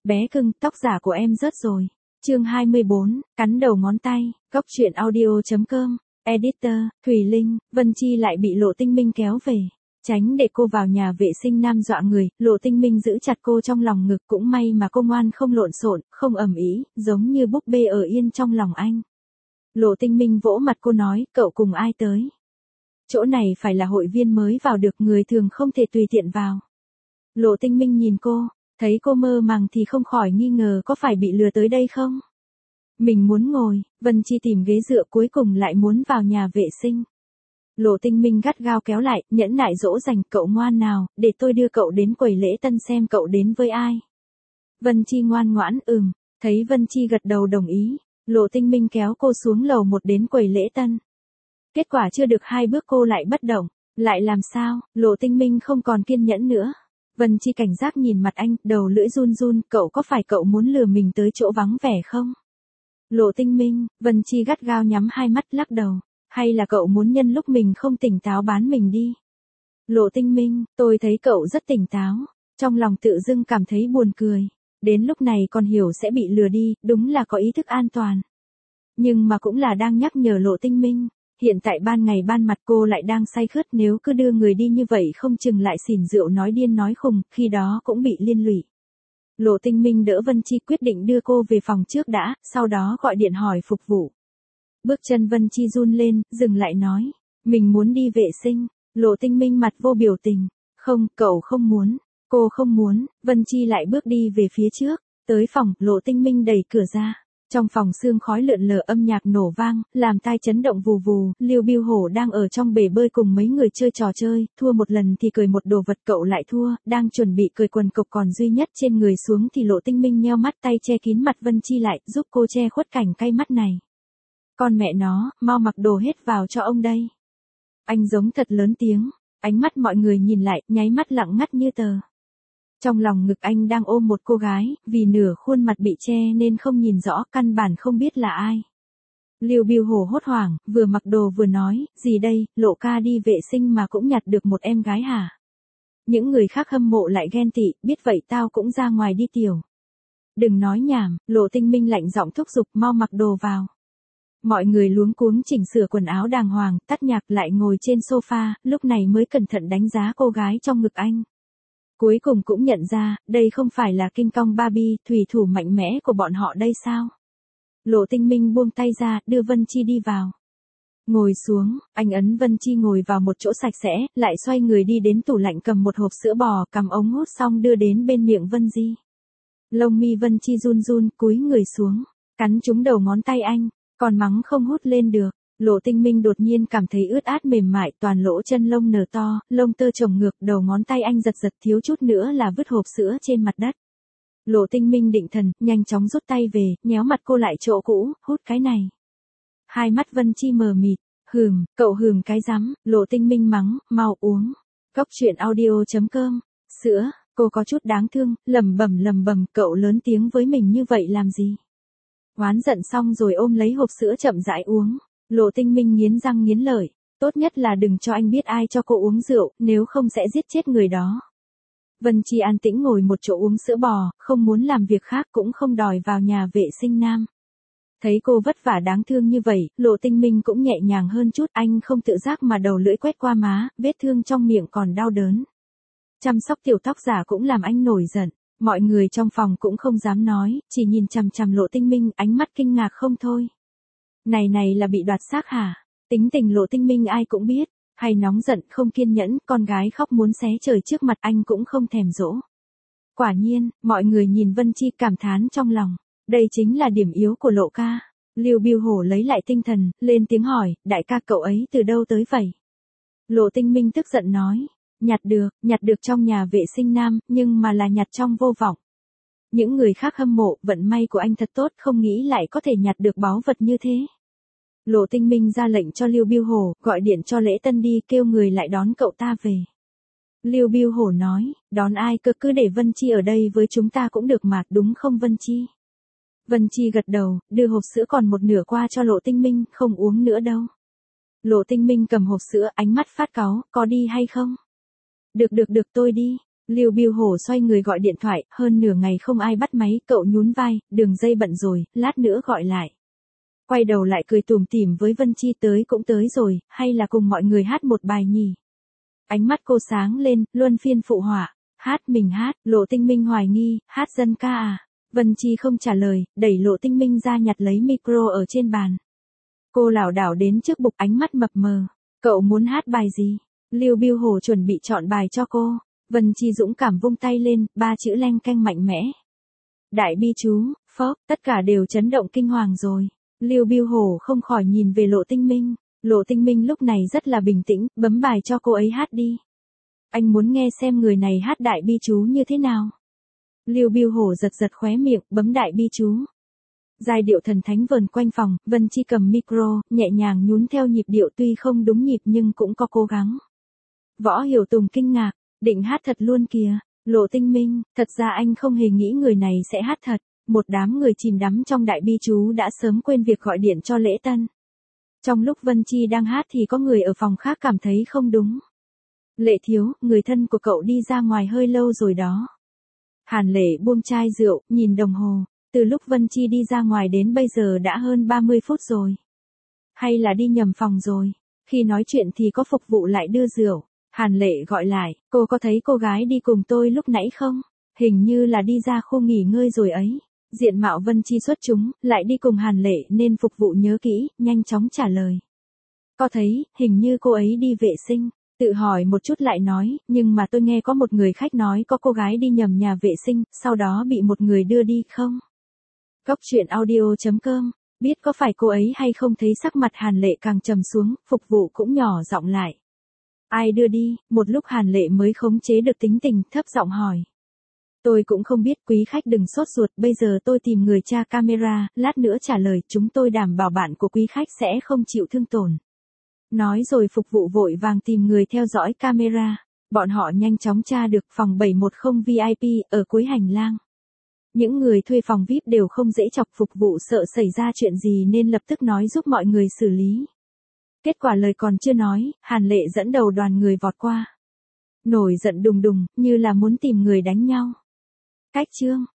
bé cưng, tóc giả của em rớt rồi. Chương 24, cắn đầu ngón tay, Cóc truyện audio.com, editor, Thùy Linh. Vân Chi lại bị Lộ Tinh Minh kéo về. Tránh để cô vào nhà vệ sinh nam dọa người, Lộ Tinh Minh giữ chặt cô trong lòng ngực, cũng may mà cô ngoan không lộn xộn, không ầm ĩ, giống như búp bê ở yên trong lòng anh. Lộ Tinh Minh vỗ mặt cô nói, cậu cùng ai tới? Chỗ này phải là hội viên mới vào được, người thường không thể tùy tiện vào. Lộ Tinh Minh nhìn cô, thấy cô mơ màng thì không khỏi nghi ngờ có phải bị lừa tới đây không? Mình muốn ngồi, Vân Chi tìm ghế dựa, cuối cùng lại muốn vào nhà vệ sinh. Lộ Tinh Minh gắt gao kéo lại, nhẫn nại dỗ dành, cậu ngoan nào, để tôi đưa cậu đến quầy lễ tân xem cậu đến với ai. Vân Chi ngoan ngoãn, thấy Vân Chi gật đầu đồng ý, Lộ Tinh Minh kéo cô xuống lầu 1 đến quầy lễ tân. Kết quả chưa được 2 bước cô lại bất động, lại làm sao? Lộ Tinh Minh không còn kiên nhẫn nữa. Vân Chi cảnh giác nhìn mặt anh, đầu lưỡi run run, có phải cậu muốn lừa mình tới chỗ vắng vẻ không? Lộ Tinh Minh, Vân Chi gắt gao nhắm hai mắt lắc đầu, hay là cậu muốn nhân lúc mình không tỉnh táo bán mình đi? Lộ Tinh Minh, tôi thấy cậu rất tỉnh táo, trong lòng tự dưng cảm thấy buồn cười, đến lúc này còn hiểu sẽ bị lừa đi, đúng là có ý thức an toàn. Nhưng mà cũng là đang nhắc nhở Lộ Tinh Minh, hiện tại ban ngày ban mặt cô lại đang say khướt, nếu cứ đưa người đi như vậy không chừng lại xỉn rượu nói điên nói khùng, khi đó cũng bị liên lụy. Lộ Tinh Minh đỡ Vân Chi, quyết định đưa cô về phòng trước đã, sau đó gọi điện hỏi phục vụ. Bước chân Vân Chi run lên, dừng lại nói, mình muốn đi vệ sinh. Lộ Tinh Minh mặt vô biểu tình, không, cậu không muốn, cô không muốn. Vân Chi lại bước đi về phía trước, tới phòng, Lộ Tinh Minh đẩy cửa ra. Trong phòng sương khói lượn lờ, âm nhạc nổ vang, làm tai chấn động vù vù. Lưu Biêu Hổ đang ở trong bể bơi cùng mấy người chơi trò chơi, thua một lần thì cười một đồ vật, cậu lại thua, đang chuẩn bị cười quần cộc còn duy nhất trên người xuống thì Lộ Tinh Minh nheo mắt, tay che kín mặt Vân Chi lại, giúp cô che khuất cảnh cay mắt này. Con mẹ nó, mau mặc đồ hết vào cho ông đây. Anh giống thật lớn tiếng, ánh mắt mọi người nhìn lại, nháy mắt lặng ngắt như tờ. Trong lòng ngực anh đang ôm một cô gái, vì nửa khuôn mặt bị che nên không nhìn rõ, căn bản không biết là ai. Lưu Biêu Hổ hốt hoảng, vừa mặc đồ vừa nói, gì đây, Lộ ca đi vệ sinh mà cũng nhặt được một em gái hả? Những người khác hâm mộ lại ghen tị, biết vậy tao cũng ra ngoài đi tiểu. Đừng nói nhảm, Lộ Tinh Minh lạnh giọng thúc giục, mau mặc đồ vào. Mọi người luống cuống chỉnh sửa quần áo đàng hoàng, tắt nhạc lại ngồi trên sofa, lúc này mới cẩn thận đánh giá cô gái trong ngực anh. Cuối cùng cũng nhận ra, đây không phải là King Kong Barbie, thủy thủ mạnh mẽ của bọn họ đây sao? Lộ Tinh Minh buông tay ra, đưa Vân Chi đi vào. Ngồi xuống, anh ấn Vân Chi ngồi vào một chỗ sạch sẽ, lại xoay người đi đến tủ lạnh cầm một hộp sữa bò, cầm ống hút xong đưa đến bên miệng Vân Chi. Lông mi Vân Chi run run, cúi người xuống, cắn trúng đầu ngón tay anh, còn mắng không hút lên được. Lộ Tinh Minh đột nhiên cảm thấy ướt át mềm mại, toàn lỗ chân lông nở to, lông tơ chồng ngược, đầu ngón tay anh giật giật, thiếu chút nữa là vứt hộp sữa trên mặt đất. Lộ Tinh Minh định thần, nhanh chóng rút tay về, nhéo mặt cô lại chỗ cũ, hút cái này. Hai mắt Vân Chi mờ mịt, cậu hừm cái rắm, Lộ Tinh Minh mắng, mau uống. Cóc truyện audio.com, sữa, cô có chút đáng thương, lẩm bẩm, cậu lớn tiếng với mình như vậy làm gì? Oán giận xong rồi ôm lấy hộp sữa chậm rãi uống. Lộ Tinh Minh nghiến răng nghiến lợi, tốt nhất là đừng cho anh biết ai cho cô uống rượu, nếu không sẽ giết chết người đó. Vân Chi an tĩnh ngồi một chỗ uống sữa bò, không muốn làm việc khác, cũng không đòi vào nhà vệ sinh nam. Thấy cô vất vả đáng thương như vậy, Lộ Tinh Minh cũng nhẹ nhàng hơn chút, anh không tự giác mà đầu lưỡi quét qua má, vết thương trong miệng còn đau đớn. Chăm sóc tiểu tóc giả cũng làm anh nổi giận, mọi người trong phòng cũng không dám nói, chỉ nhìn chằm chằm Lộ Tinh Minh, ánh mắt kinh ngạc không thôi. Này là bị đoạt xác hả? Tính tình Lộ Tinh Minh ai cũng biết, hay nóng giận không kiên nhẫn, con gái khóc muốn xé trời trước mặt anh cũng không thèm dỗ. Quả nhiên, mọi người nhìn Vân Chi cảm thán trong lòng, đây chính là điểm yếu của Lộ ca. Lưu Biêu Hổ lấy lại tinh thần, lên tiếng hỏi, đại ca cậu ấy từ đâu tới vậy? Lộ Tinh Minh tức giận nói, nhặt được trong nhà vệ sinh nam, nhưng mà là nhặt trong vô vọng. Những người khác hâm mộ, vận may của anh thật tốt, không nghĩ lại có thể nhặt được báu vật như thế. Lộ Tinh Minh ra lệnh cho Lưu Biêu Hổ, gọi điện cho lễ tân đi, kêu người lại đón cậu ta về. Lưu Biêu Hổ nói, đón ai cơ, cứ để Vân Chi ở đây với chúng ta cũng được mà, đúng không Vân Chi? Vân Chi gật đầu, đưa hộp sữa còn một nửa qua cho Lộ Tinh Minh, không uống nữa đâu. Lộ Tinh Minh cầm hộp sữa, ánh mắt phát cáu, có đi hay không? Được tôi đi. Lưu Biêu Hổ xoay người gọi điện thoại, hơn nửa ngày không ai bắt máy, cậu nhún vai, đường dây bận rồi, lát nữa gọi lại. Quay đầu lại cười tủm tỉm với Vân Chi, tới cũng tới rồi, hay là cùng mọi người hát một bài nhỉ? Ánh mắt cô sáng lên, luân phiên phụ họa, hát mình hát, Lộ Tinh Minh hoài nghi, hát dân ca à? Vân Chi không trả lời, đẩy Lộ Tinh Minh ra nhặt lấy micro ở trên bàn. Cô lảo đảo đến trước bục, ánh mắt mập mờ. Cậu muốn hát bài gì? Lưu Biêu Hổ chuẩn bị chọn bài cho cô. Vân Chi dũng cảm vung tay lên, 3 chữ leng keng mạnh mẽ. Đại bi chú, phốc, tất cả đều chấn động kinh hoàng rồi. Lưu Biêu Hổ không khỏi nhìn về Lộ Tinh Minh. Lộ Tinh Minh lúc này rất là bình tĩnh, bấm bài cho cô ấy hát đi. Anh muốn nghe xem người này hát đại bi chú như thế nào. Lưu Biêu Hổ giật giật khóe miệng, bấm đại bi chú. Giai điệu thần thánh vờn quanh phòng, Vân Chi cầm micro, nhẹ nhàng nhún theo nhịp điệu, tuy không đúng nhịp nhưng cũng có cố gắng. Võ Hiểu Tùng kinh ngạc, định hát thật luôn kìa. Lộ Tinh Minh, thật ra anh không hề nghĩ người này sẽ hát thật. Một đám người chìm đắm trong đại bi chú đã sớm quên việc gọi điện cho lễ tân. Trong lúc Vân Chi đang hát thì có người ở phòng khác cảm thấy không đúng. Lệ thiếu, người thân của cậu đi ra ngoài hơi lâu rồi đó. Hàn Lệ buông chai rượu, nhìn đồng hồ. Từ lúc Vân Chi đi ra ngoài đến bây giờ đã hơn 30 phút rồi. Hay là đi nhầm phòng rồi. Khi nói chuyện thì có phục vụ lại đưa rượu. Hàn Lệ gọi lại, cô có thấy cô gái đi cùng tôi lúc nãy không? Hình như là đi ra khu nghỉ ngơi rồi ấy. Diện mạo Vân Chi xuất chúng, lại đi cùng Hàn Lệ nên phục vụ nhớ kỹ, nhanh chóng trả lời. Có thấy, hình như cô ấy đi vệ sinh. Tự hỏi một chút lại nói, nhưng mà tôi nghe có một người khách nói có cô gái đi nhầm nhà vệ sinh, sau đó bị một người đưa đi không? Góc truyện audio.com, biết có phải cô ấy hay không, thấy sắc mặt Hàn Lệ càng trầm xuống, phục vụ cũng nhỏ giọng lại. Ai đưa đi? Một lúc Hàn Lệ mới khống chế được tính tình, thấp giọng hỏi. Tôi cũng không biết, quý khách đừng sốt ruột, bây giờ tôi tìm người tra camera, lát nữa trả lời, chúng tôi đảm bảo bạn của quý khách sẽ không chịu thương tổn. Nói rồi phục vụ vội vàng tìm người theo dõi camera. Bọn họ nhanh chóng tra được phòng 710 VIP, ở cuối hành lang. Những người thuê phòng VIP đều không dễ chọc, phục vụ sợ xảy ra chuyện gì nên lập tức nói giúp mọi người xử lý. Kết quả lời còn chưa nói, Hàn Lệ dẫn đầu đoàn người vọt qua. Nổi giận đùng đùng, như là muốn tìm người đánh nhau. Cách chương